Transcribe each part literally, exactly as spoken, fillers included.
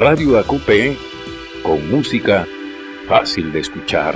Radio A Q P con música fácil de escuchar.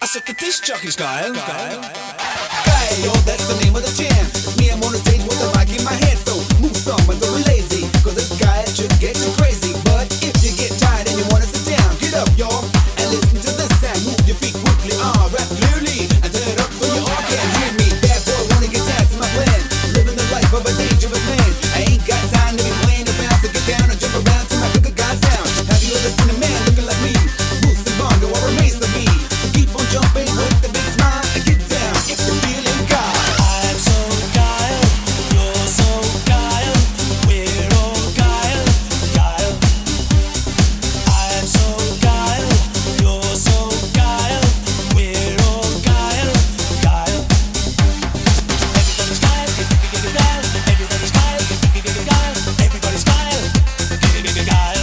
I said the disc jockey's geil, geil. Geil, yo, that's the name of the jam. It's me, I'm on the stage with the mic in my hand. So move some and don't be lazy, cause this guy should get you crazy. But if you get tired and you wanna sit down, get up, y'all, and listen to this sound. Move your feet quickly, ah, rap clearly, and turn it up so you all can hear me. Bad boy, wanna get tired to my plan. Living the life of a dangerous man. I ain't got time to be playing around, so get down and jump around to my good guy sound. Have you ever seen a man looking like me? Moose and Bongo or remains of me. So keep on jumping with the big smile and get down if you're feeling God. I'm so geil, you're so geil, we're all geil, geil. I'm so geil, you're so geil, we're all geil, geil. Everybody's geil, geil, everybody's geil, geil, everybody's geil, geil, geil.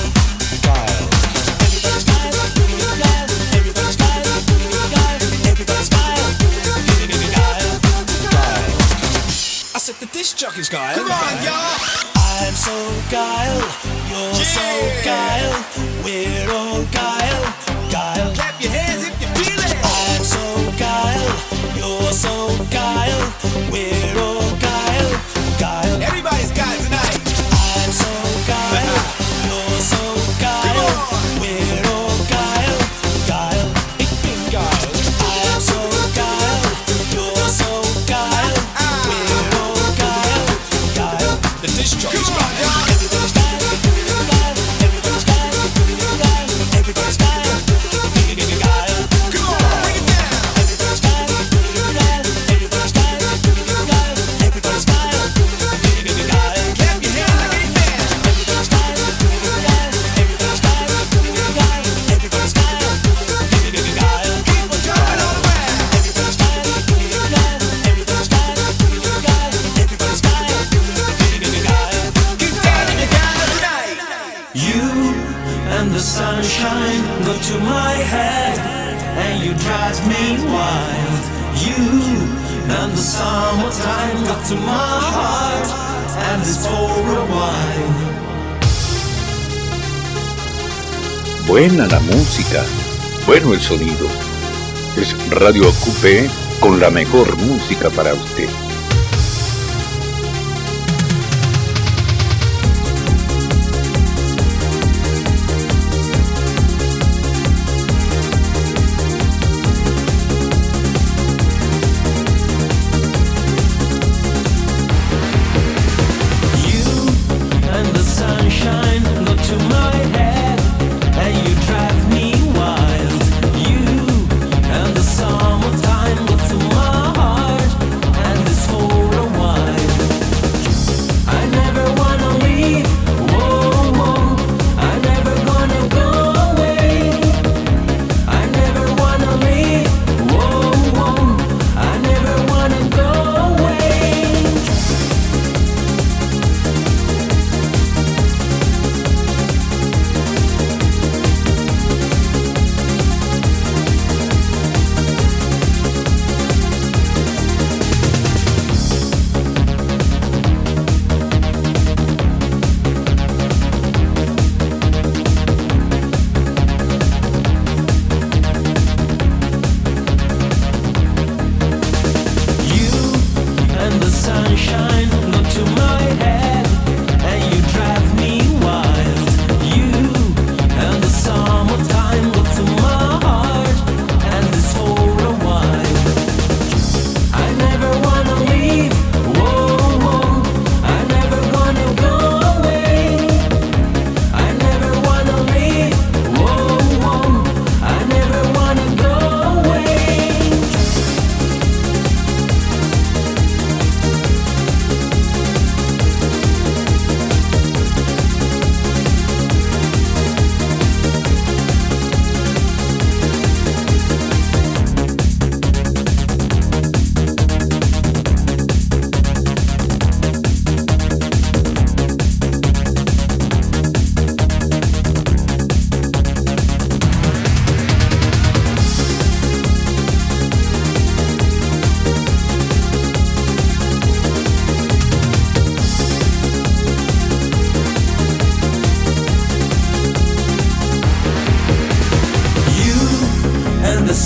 Everybody's geil, geil, everybody's geil, geil, everybody's geil, geil, geil. I said the disc jockey's geil. Come on, y'all. I'm so geil, you're so geil, we're all geil, geil. Clap your hands if you feel it. I'm so geil, you're so geil, we're all geil, geil. Everybody's geil tonight. I'm so geil, you're so geil, we're all geil, geil. Ik ben geil. I'm so geil, you're so geil, we're all geil, geil. The disc jockey's geil. Everybody's geil, geil, everybody's geil, geil, everybody's geil, geil. Come on, bring it down. Everybody's geil, geil, everybody's geil, geil, everybody's geil, geil. Clap your hands like a band. Everybody's geil, geil, everybody's geil, geil, everybody's geil, geil. Keep on jumping all around. Everybody's geil, geil, everybody's geil, geil, everybody's geil, geil. Get down in your geil tonight. You and the sunshine go to my head, and you drive me wild. You and the summertime go to my heart, and it's for a while. Buena la música, bueno el sonido. Es Radio Ocupe con la mejor música para usted. You and the sunshine go to my head, and you drive me wild. You and the summertime go to my heart, and it's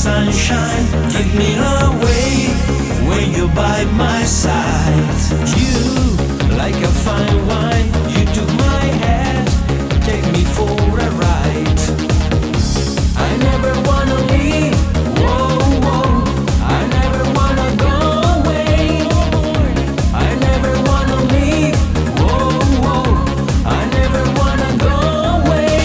sunshine, give me away when you're by my side. You, like a fine wine, you took my hand, take me for a ride. I never wanna leave, whoa, whoa, I never wanna go away. I never wanna leave, whoa, whoa, I never wanna go away.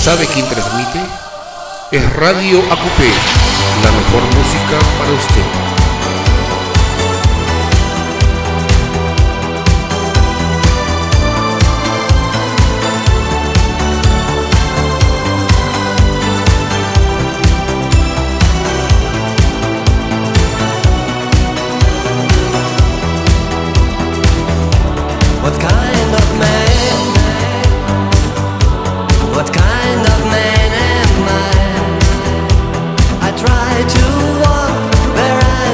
¿Sabe quién transmite? Es Radio A Q P, la mejor música para usted. What kind of man? What kind of man am I? I try to walk where I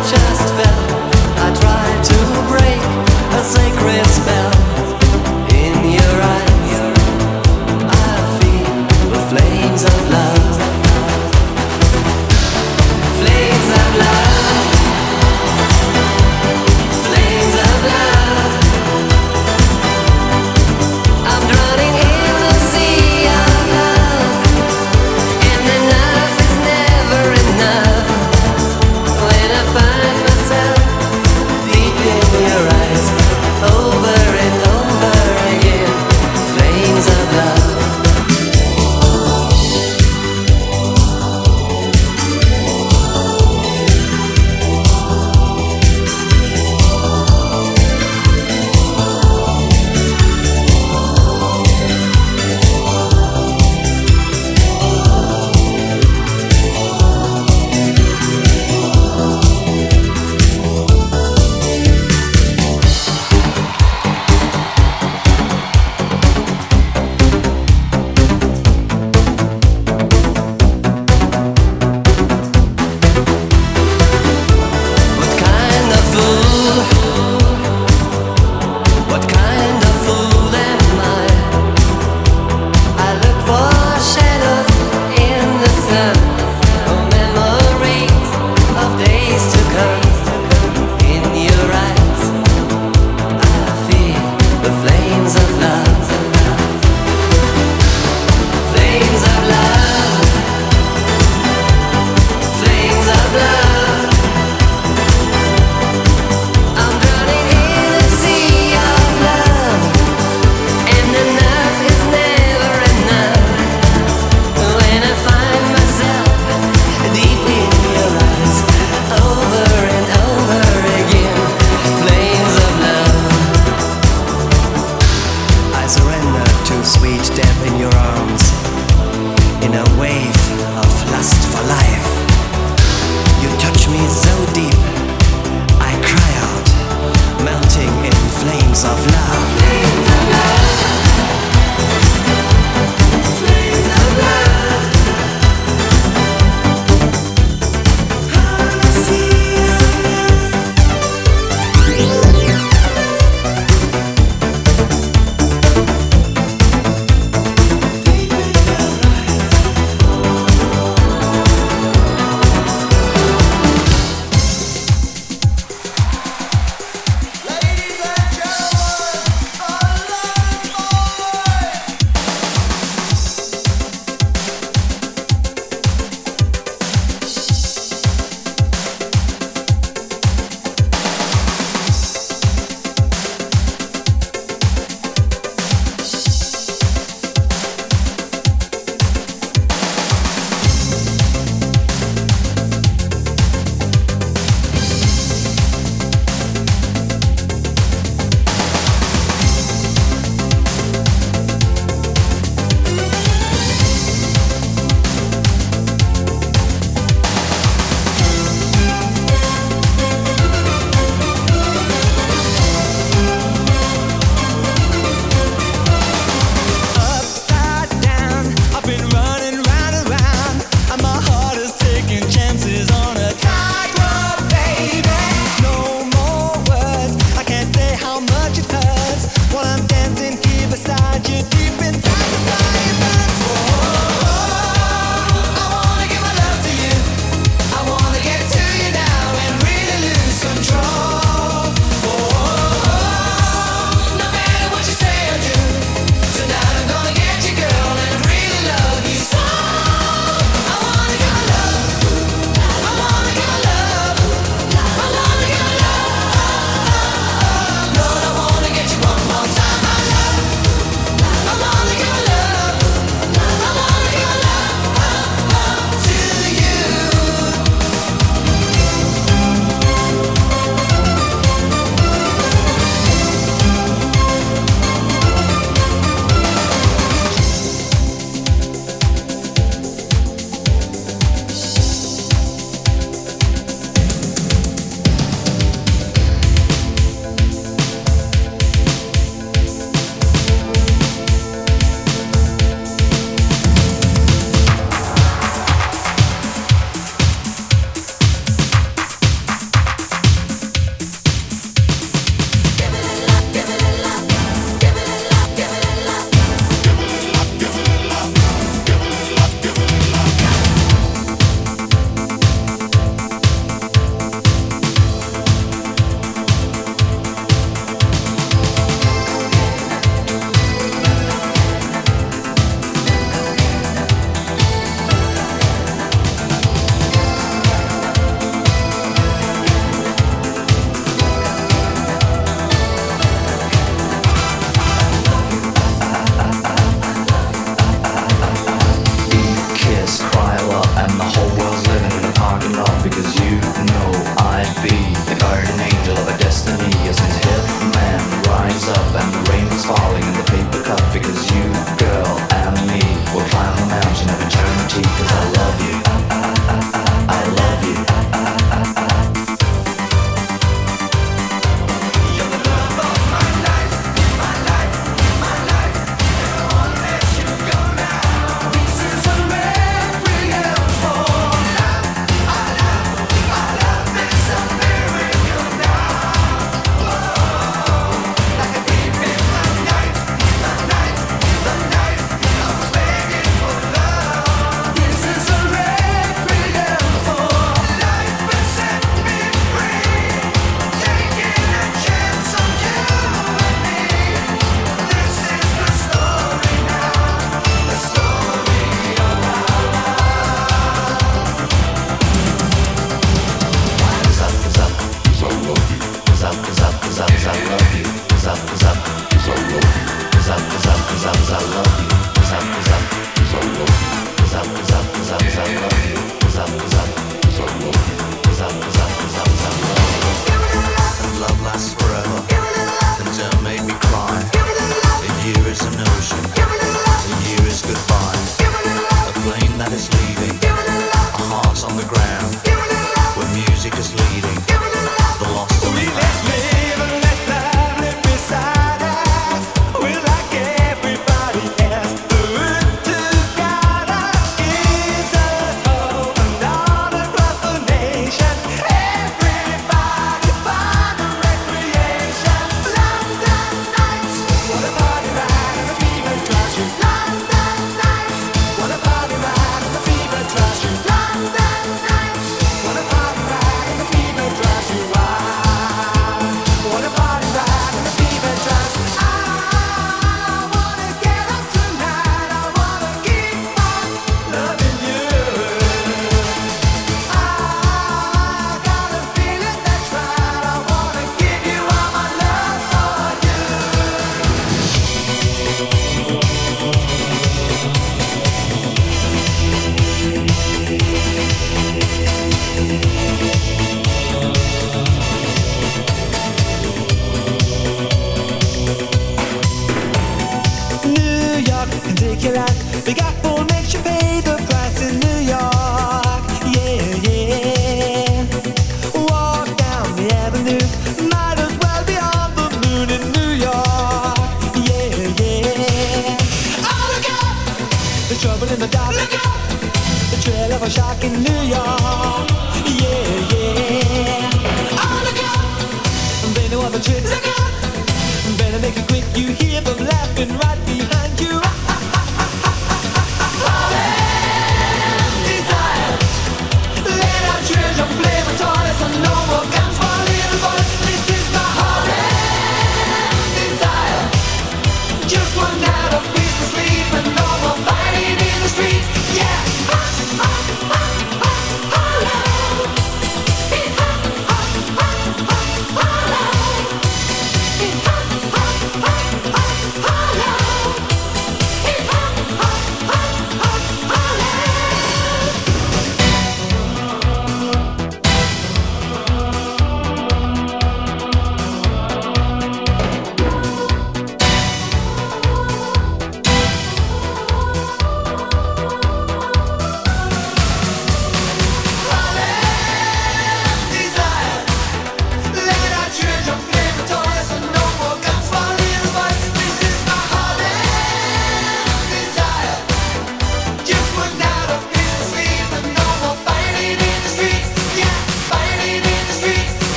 Better make it quick, you hear them laughing right